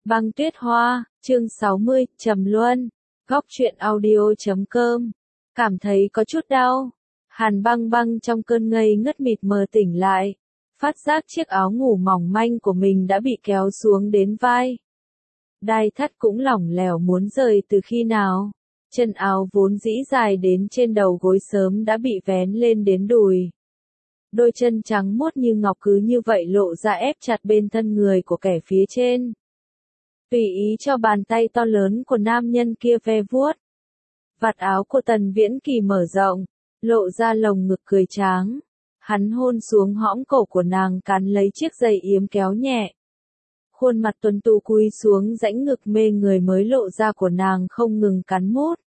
Băng tuyết hoa, chương 60, Trầm Luân, góc truyện audio.com. Cảm thấy có chút đau. Hàn băng băng trong cơn ngây ngất mịt mờ tỉnh lại. Phát giác chiếc áo ngủ mỏng manh của mình đã bị kéo xuống đến vai. Đai thắt cũng lỏng lẻo muốn rời từ khi nào. Chân áo vốn dĩ dài đến trên đầu gối sớm đã bị vén lên đến đùi. Đôi chân trắng muốt như ngọc cứ như vậy lộ ra ép chặt bên thân người của kẻ phía trên. Tùy ý cho bàn tay to lớn của nam nhân kia ve vuốt. Vạt áo của Tần Viễn Kỳ mở rộng, lộ ra lồng ngực cười tráng. Hắn hôn xuống hõm cổ của nàng cắn lấy chiếc giày yếm kéo nhẹ. Khuôn mặt tuấn tú cúi xuống rãnh ngực mê người mới lộ ra của nàng không ngừng cắn mút.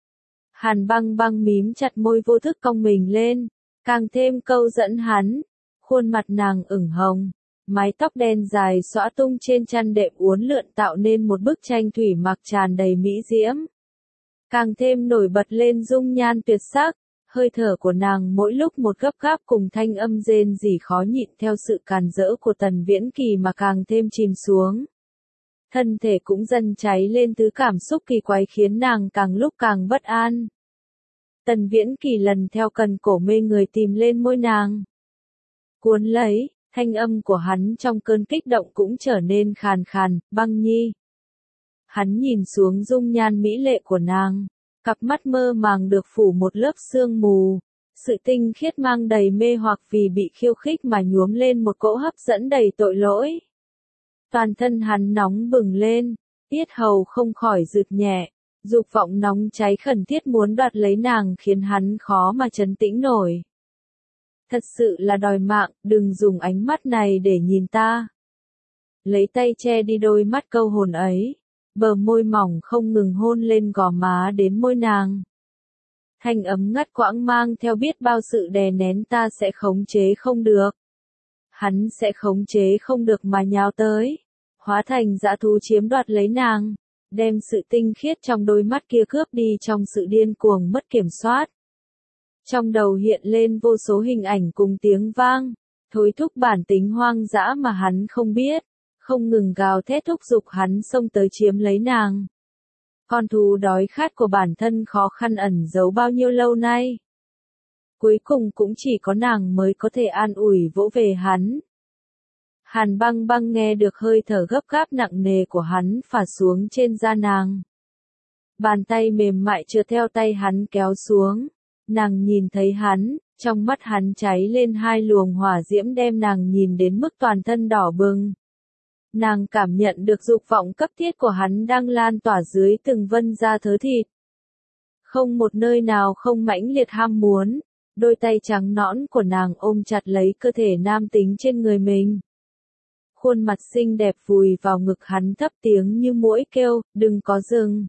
Hàn băng băng mím chặt môi vô thức cong mình lên, càng thêm câu dẫn hắn. Khuôn mặt nàng ửng hồng. Mái tóc đen dài xõa tung trên chăn đệm uốn lượn tạo nên một bức tranh thủy mặc tràn đầy mỹ diễm. Càng thêm nổi bật lên dung nhan tuyệt sắc, hơi thở của nàng mỗi lúc một gấp gáp cùng thanh âm rên rỉ khó nhịn theo sự càn rỡ của Tần Viễn Kỳ mà càng thêm chìm xuống. Thân thể cũng dần cháy lên thứ cảm xúc kỳ quái khiến nàng càng lúc càng bất an. Tần Viễn Kỳ lần theo cần cổ mê người tìm lên môi nàng. Cuốn lấy. Thanh âm của hắn trong cơn kích động cũng trở nên khàn khàn, băng nhi. Hắn nhìn xuống dung nhan mỹ lệ của nàng, cặp mắt mơ màng được phủ một lớp sương mù, sự tinh khiết mang đầy mê hoặc vì bị khiêu khích mà nhuốm lên một cỗ hấp dẫn đầy tội lỗi. Toàn thân hắn nóng bừng lên, yết hầu không khỏi rụt nhẹ, dục vọng nóng cháy khẩn thiết muốn đoạt lấy nàng khiến hắn khó mà trấn tĩnh nổi. Thật sự là đòi mạng, đừng dùng ánh mắt này để nhìn ta. Lấy tay che đi đôi mắt câu hồn ấy, bờ môi mỏng không ngừng hôn lên gò má đến môi nàng. Thanh ấm ngắt quãng mang theo biết bao sự đè nén ta sẽ khống chế không được. Hắn sẽ khống chế không được mà nhào tới, hóa thành dã thú chiếm đoạt lấy nàng, đem sự tinh khiết trong đôi mắt kia cướp đi trong sự điên cuồng mất kiểm soát. Trong đầu hiện lên vô số hình ảnh cùng tiếng vang, thối thúc bản tính hoang dã mà hắn không biết, không ngừng gào thét thúc giục hắn xông tới chiếm lấy nàng. Con thú đói khát của bản thân khó khăn ẩn giấu bao nhiêu lâu nay. Cuối cùng cũng chỉ có nàng mới có thể an ủi vỗ về hắn. Hàn băng băng nghe được hơi thở gấp gáp nặng nề của hắn phả xuống trên da nàng. Bàn tay mềm mại trượt theo tay hắn kéo xuống. Nàng nhìn thấy hắn, trong mắt hắn cháy lên hai luồng hỏa diễm đem nàng nhìn đến mức toàn thân đỏ bừng. Nàng cảm nhận được dục vọng cấp thiết của hắn đang lan tỏa dưới từng vân da thớ thịt. Không một nơi nào không mãnh liệt ham muốn, đôi tay trắng nõn của nàng ôm chặt lấy cơ thể nam tính trên người mình. Khuôn mặt xinh đẹp vùi vào ngực hắn thấp tiếng như muỗi kêu, đừng có dừng.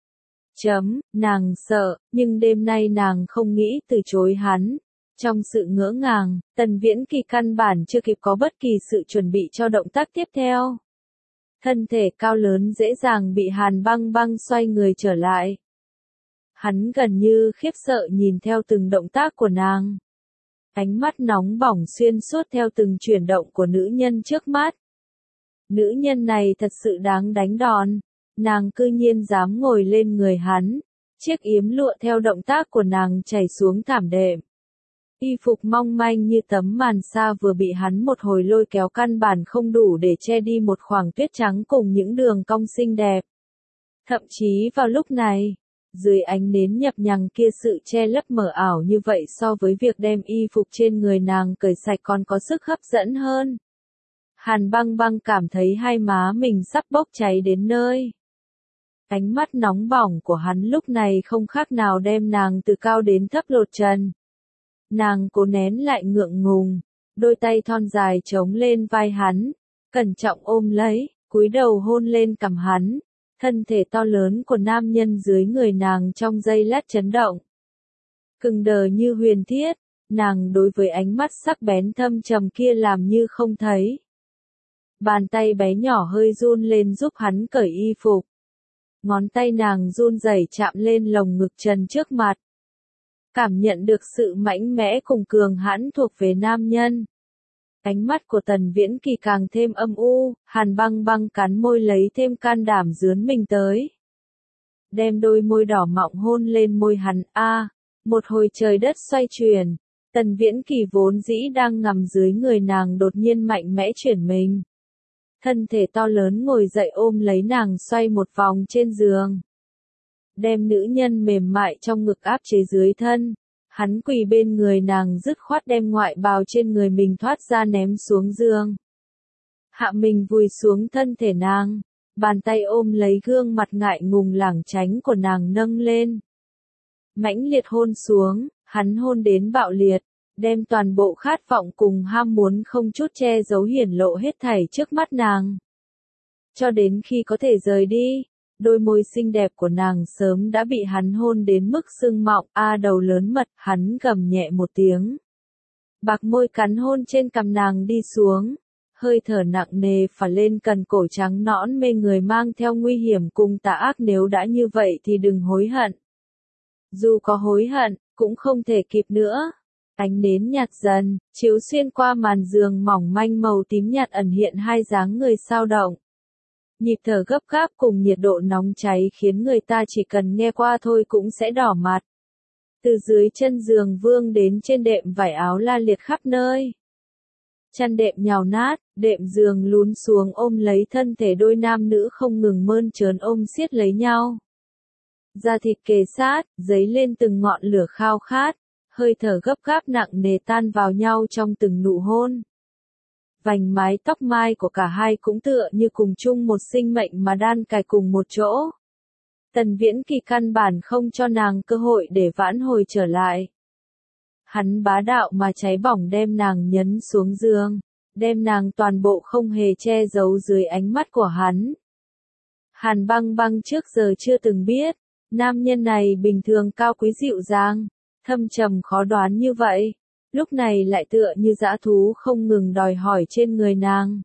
Nàng sợ, nhưng đêm nay nàng không nghĩ từ chối hắn. Trong sự ngỡ ngàng, Tần Viễn Kỳ căn bản chưa kịp có bất kỳ sự chuẩn bị cho động tác tiếp theo. Thân thể cao lớn dễ dàng bị Hàn băng băng xoay người trở lại. Hắn gần như khiếp sợ nhìn theo từng động tác của nàng. Ánh mắt nóng bỏng xuyên suốt theo từng chuyển động của nữ nhân trước mắt. Nữ nhân này thật sự đáng đánh đòn. Nàng cư nhiên dám ngồi lên người hắn, chiếc yếm lụa theo động tác của nàng chảy xuống thảm đệm. Y phục mong manh như tấm màn sa vừa bị hắn một hồi lôi kéo căn bản không đủ để che đi một khoảng tuyết trắng cùng những đường cong xinh đẹp. Thậm chí vào lúc này, dưới ánh nến nhập nhằng kia sự che lấp mờ ảo như vậy so với việc đem y phục trên người nàng cởi sạch còn có sức hấp dẫn hơn. Hàn băng băng cảm thấy hai má mình sắp bốc cháy đến nơi. Ánh mắt nóng bỏng của hắn lúc này không khác nào đem nàng từ cao đến thấp lột trần. Nàng cố nén lại ngượng ngùng, đôi tay thon dài chống lên vai hắn, cẩn trọng ôm lấy, cúi đầu hôn lên cằm hắn. Thân thể to lớn của nam nhân dưới người nàng trong giây lát chấn động. Cứng đờ như huyền thiết, nàng đối với ánh mắt sắc bén thâm trầm kia làm như không thấy. Bàn tay bé nhỏ hơi run lên giúp hắn cởi y phục. Ngón tay nàng run rẩy chạm lên lồng ngực trần trước mặt. Cảm nhận được sự mạnh mẽ cùng cường hãn thuộc về nam nhân. Ánh mắt của Tần Viễn Kỳ càng thêm âm u, Hàn Băng Băng cắn môi lấy thêm can đảm dướn mình tới. Đem đôi môi đỏ mọng hôn lên môi hắn, một hồi trời đất xoay chuyển, Tần Viễn Kỳ vốn dĩ đang nằm dưới người nàng đột nhiên mạnh mẽ chuyển mình. Thân thể to lớn ngồi dậy ôm lấy nàng xoay một vòng trên giường. Đem nữ nhân mềm mại trong ngực áp chế dưới thân. Hắn quỳ bên người nàng dứt khoát đem ngoại bào trên người mình thoát ra ném xuống giường. Hạ mình vùi xuống thân thể nàng. Bàn tay ôm lấy gương mặt ngại ngùng lảng tránh của nàng nâng lên. Mãnh liệt hôn xuống, hắn hôn đến bạo liệt. Đem toàn bộ khát vọng cùng ham muốn không chút che giấu hiển lộ hết thảy trước mắt nàng. Cho đến khi có thể rời đi, đôi môi xinh đẹp của nàng sớm đã bị hắn hôn đến mức sưng mọng, đầu lớn mật, hắn gầm nhẹ một tiếng. Bạc môi cắn hôn trên cằm nàng đi xuống, hơi thở nặng nề phả lên cần cổ trắng nõn mê người mang theo nguy hiểm cùng tà ác, nếu đã như vậy thì đừng hối hận. Dù có hối hận, cũng không thể kịp nữa. Ánh nến nhạt dần, chiếu xuyên qua màn giường mỏng manh màu tím nhạt ẩn hiện hai dáng người sao động. Nhịp thở gấp gáp cùng nhiệt độ nóng cháy khiến người ta chỉ cần nghe qua thôi cũng sẽ đỏ mặt. Từ dưới chân giường vương đến trên đệm vải áo la liệt khắp nơi. Chăn đệm nhào nát, đệm giường lún xuống ôm lấy thân thể đôi nam nữ không ngừng mơn trớn ôm siết lấy nhau. Da thịt kề sát, dấy lên từng ngọn lửa khao khát. Hơi thở gấp gáp nặng nề tan vào nhau trong từng nụ hôn. Vành mái tóc mai của cả hai cũng tựa như cùng chung một sinh mệnh mà đan cài cùng một chỗ. Tần Viễn Kỳ căn bản không cho nàng cơ hội để vãn hồi trở lại. Hắn bá đạo mà cháy bỏng đem nàng nhấn xuống giường, đem nàng toàn bộ không hề che giấu dưới ánh mắt của hắn. Hàn Băng Băng trước giờ chưa từng biết, nam nhân này bình thường cao quý dịu dàng, thâm trầm khó đoán như vậy, lúc này lại tựa như dã thú không ngừng đòi hỏi trên người nàng.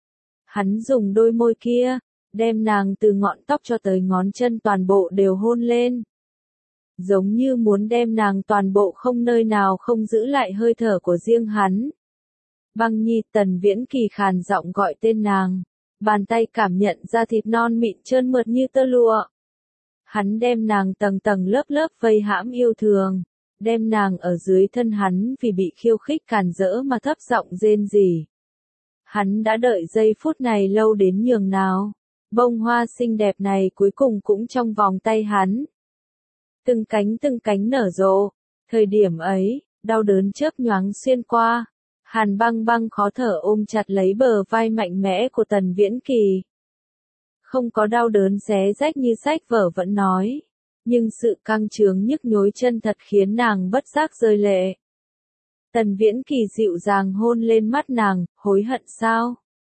Hắn dùng đôi môi kia, đem nàng từ ngọn tóc cho tới ngón chân toàn bộ đều hôn lên. Giống như muốn đem nàng toàn bộ không nơi nào không giữ lại hơi thở của riêng hắn. Băng Nhi, Tần Viễn Kỳ khàn giọng gọi tên nàng, bàn tay cảm nhận ra thịt non mịn trơn mượt như tơ lụa. Hắn đem nàng tầng tầng lớp lớp vây hãm yêu thương. Đem nàng ở dưới thân hắn vì bị khiêu khích càn rỡ mà thấp giọng rên rỉ. Hắn đã đợi giây phút này lâu đến nhường nào. Bông hoa xinh đẹp này cuối cùng cũng trong vòng tay hắn. Từng cánh nở rộ. Thời điểm ấy, đau đớn chớp nhoáng xuyên qua. Hàn Băng Băng khó thở ôm chặt lấy bờ vai mạnh mẽ của Tần Viễn Kỳ. Không có đau đớn xé rách như sách vở vẫn nói. Nhưng sự căng trướng nhức nhối chân thật khiến nàng bất giác rơi lệ. Tần Viễn Kỳ dịu dàng hôn lên mắt nàng, hối hận sao?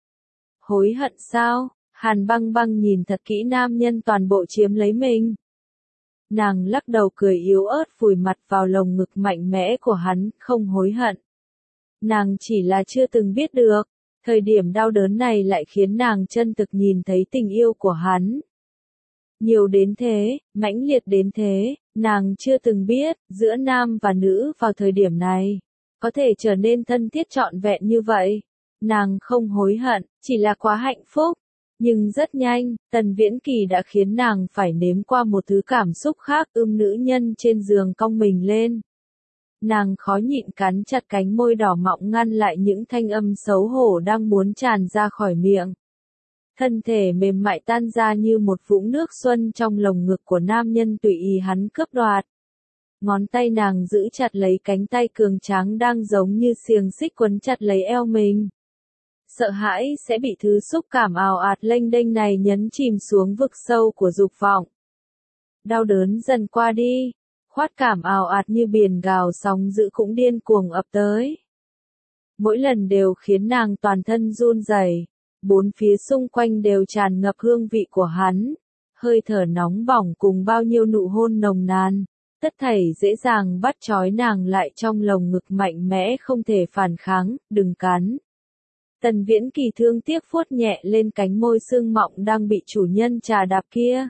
Hối hận sao? Hàn Băng Băng nhìn thật kỹ nam nhân toàn bộ chiếm lấy mình. Nàng lắc đầu cười yếu ớt vùi mặt vào lồng ngực mạnh mẽ của hắn, không hối hận. Nàng chỉ là chưa từng biết được, thời điểm đau đớn này lại khiến nàng chân thực nhìn thấy tình yêu của hắn. Nhiều đến thế, mãnh liệt đến thế, nàng chưa từng biết, giữa nam và nữ vào thời điểm này, có thể trở nên thân thiết trọn vẹn như vậy. Nàng không hối hận, chỉ là quá hạnh phúc. Nhưng rất nhanh, Tần Viễn Kỳ đã khiến nàng phải nếm qua một thứ cảm xúc khác, nữ nhân trên giường cong mình lên. Nàng khó nhịn cắn chặt cánh môi đỏ mọng ngăn lại những thanh âm xấu hổ đang muốn tràn ra khỏi miệng. Thân thể mềm mại tan ra như một vũng nước xuân trong lồng ngực của nam nhân tùy ý hắn cướp đoạt. Ngón tay nàng giữ chặt lấy cánh tay cường tráng đang giống như xiềng xích quấn chặt lấy eo mình. Sợ hãi sẽ bị thứ xúc cảm ào ạt lênh đênh này nhấn chìm xuống vực sâu của dục vọng. Đau đớn dần qua đi, khoát cảm ào ạt như biển gào sóng dữ cũng điên cuồng ập tới. Mỗi lần đều khiến nàng toàn thân run rẩy. Bốn phía xung quanh đều tràn ngập hương vị của hắn, hơi thở nóng bỏng cùng bao nhiêu nụ hôn nồng nàn, tất thảy dễ dàng bắt trói nàng lại trong lồng ngực mạnh mẽ không thể phản kháng, đừng cắn. Tần Viễn Kỳ thương tiếc vuốt nhẹ lên cánh môi sương mọng đang bị chủ nhân trà đạp kia.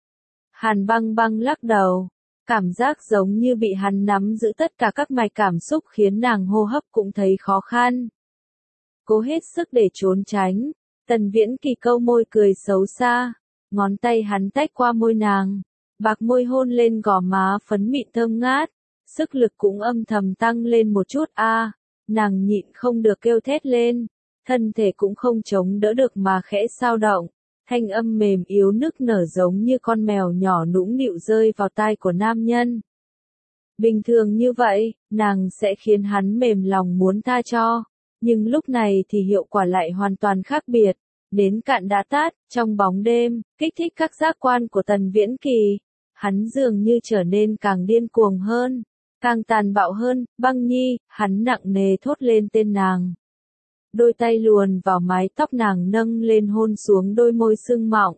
Hàn Băng Băng lắc đầu, cảm giác giống như bị hắn nắm giữ tất cả các mạch cảm xúc khiến nàng hô hấp cũng thấy khó khăn. cố hết sức để trốn tránh. Tần Viễn Kỳ câu môi cười xấu xa, ngón tay hắn tách qua môi nàng, bạc môi hôn lên gò má phấn mịn thơm ngát, sức lực cũng âm thầm tăng lên một chút nàng nhịn không được kêu thét lên, thân thể cũng không chống đỡ được mà khẽ xao động, thanh âm mềm yếu nức nở giống như con mèo nhỏ nũng nịu rơi vào tai của nam nhân. Bình thường như vậy, nàng sẽ khiến hắn mềm lòng muốn tha cho, nhưng lúc này thì hiệu quả lại hoàn toàn khác biệt. Đến cạn đã tát, trong bóng đêm, kích thích các giác quan của Tần Viễn Kỳ, hắn dường như trở nên càng điên cuồng hơn, càng tàn bạo hơn. Băng Nhi, hắn nặng nề thốt lên tên nàng. Đôi tay luồn vào mái tóc nàng nâng lên hôn xuống đôi môi sưng mọng.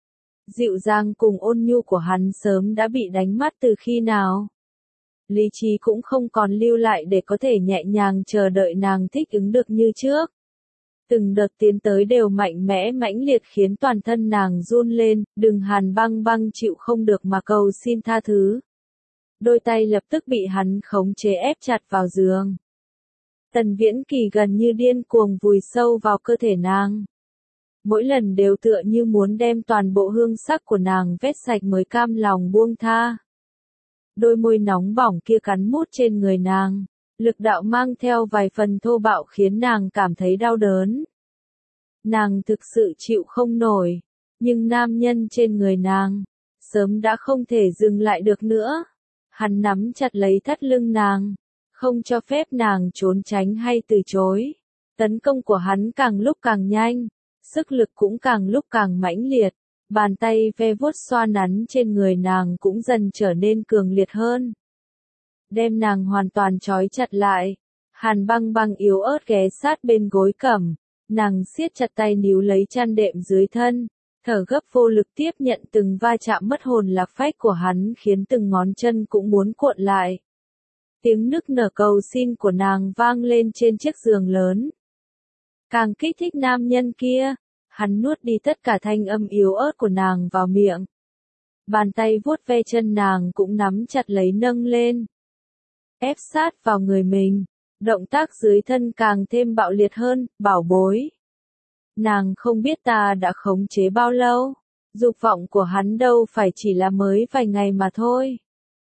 Dịu dàng cùng ôn nhu của hắn sớm đã bị đánh mất từ khi nào. Lý trí cũng không còn lưu lại để có thể nhẹ nhàng chờ đợi nàng thích ứng được như trước. Từng đợt tiến tới đều mạnh mẽ mãnh liệt khiến toàn thân nàng run lên, đừng Hàn Băng Băng chịu không được mà cầu xin tha thứ. Đôi tay lập tức bị hắn khống chế ép chặt vào giường. Tần Viễn Kỳ gần như điên cuồng vùi sâu vào cơ thể nàng. Mỗi lần đều tựa như muốn đem toàn bộ hương sắc của nàng vét sạch mới cam lòng buông tha. Đôi môi nóng bỏng kia cắn mút trên người nàng, lực đạo mang theo vài phần thô bạo khiến nàng cảm thấy đau đớn. Nàng thực sự chịu không nổi, nhưng nam nhân trên người nàng, sớm đã không thể dừng lại được nữa. Hắn nắm chặt lấy thắt lưng nàng, không cho phép nàng trốn tránh hay từ chối. Tấn công của hắn càng lúc càng nhanh, sức lực cũng càng lúc càng mãnh liệt. Bàn tay ve vuốt xoa nắn trên người nàng cũng dần trở nên cường liệt hơn. Đem nàng hoàn toàn trói chặt lại. Hàn Băng Băng yếu ớt ghé sát bên gối cẩm, nàng siết chặt tay níu lấy chăn đệm dưới thân, thở gấp vô lực tiếp nhận từng va chạm mất hồn lạc phách của hắn khiến từng ngón chân cũng muốn cuộn lại. Tiếng nức nở cầu xin của nàng vang lên trên chiếc giường lớn. Càng kích thích nam nhân kia, hắn nuốt đi tất cả thanh âm yếu ớt của nàng vào miệng. Bàn tay vuốt ve chân nàng cũng nắm chặt lấy nâng lên. Ép sát vào người mình, động tác dưới thân càng thêm bạo liệt hơn, bảo bối. Nàng không biết ta đã khống chế bao lâu, dục vọng của hắn đâu phải chỉ là mới vài ngày mà thôi.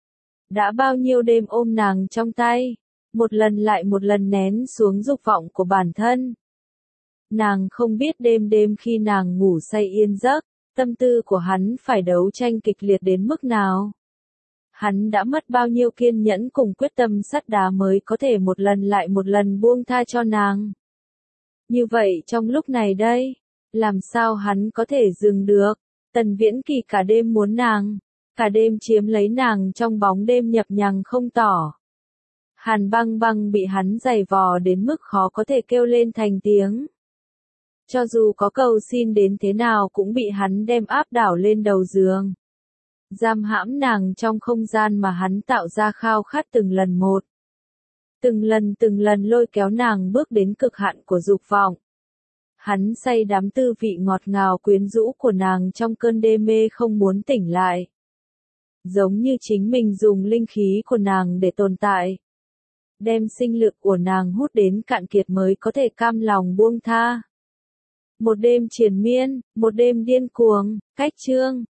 Đã bao nhiêu đêm ôm nàng trong tay, một lần lại một lần nén xuống dục vọng của bản thân. Nàng không biết đêm đêm khi nàng ngủ say yên giấc, tâm tư của hắn phải đấu tranh kịch liệt đến mức nào. Hắn đã mất bao nhiêu kiên nhẫn cùng quyết tâm sắt đá mới có thể một lần lại một lần buông tha cho nàng. Như vậy trong lúc này đây, làm sao hắn có thể dừng được? Tần Viễn Kỳ cả đêm muốn nàng, cả đêm chiếm lấy nàng trong bóng đêm nhập nhằng không tỏ. Hàn Băng Băng bị hắn giày vò đến mức khó có thể kêu lên thành tiếng. Cho dù có cầu xin đến thế nào cũng bị hắn đem áp đảo lên đầu giường. Giam hãm nàng trong không gian mà hắn tạo ra khao khát từng lần một. Từng lần lôi kéo nàng bước đến cực hạn của dục vọng. Hắn say đắm tư vị ngọt ngào quyến rũ của nàng trong cơn đê mê không muốn tỉnh lại. Giống như chính mình dùng linh khí của nàng để tồn tại. Đem sinh lực của nàng hút đến cạn kiệt mới có thể cam lòng buông tha. Một đêm triền miên, một đêm điên cuồng, cách chương.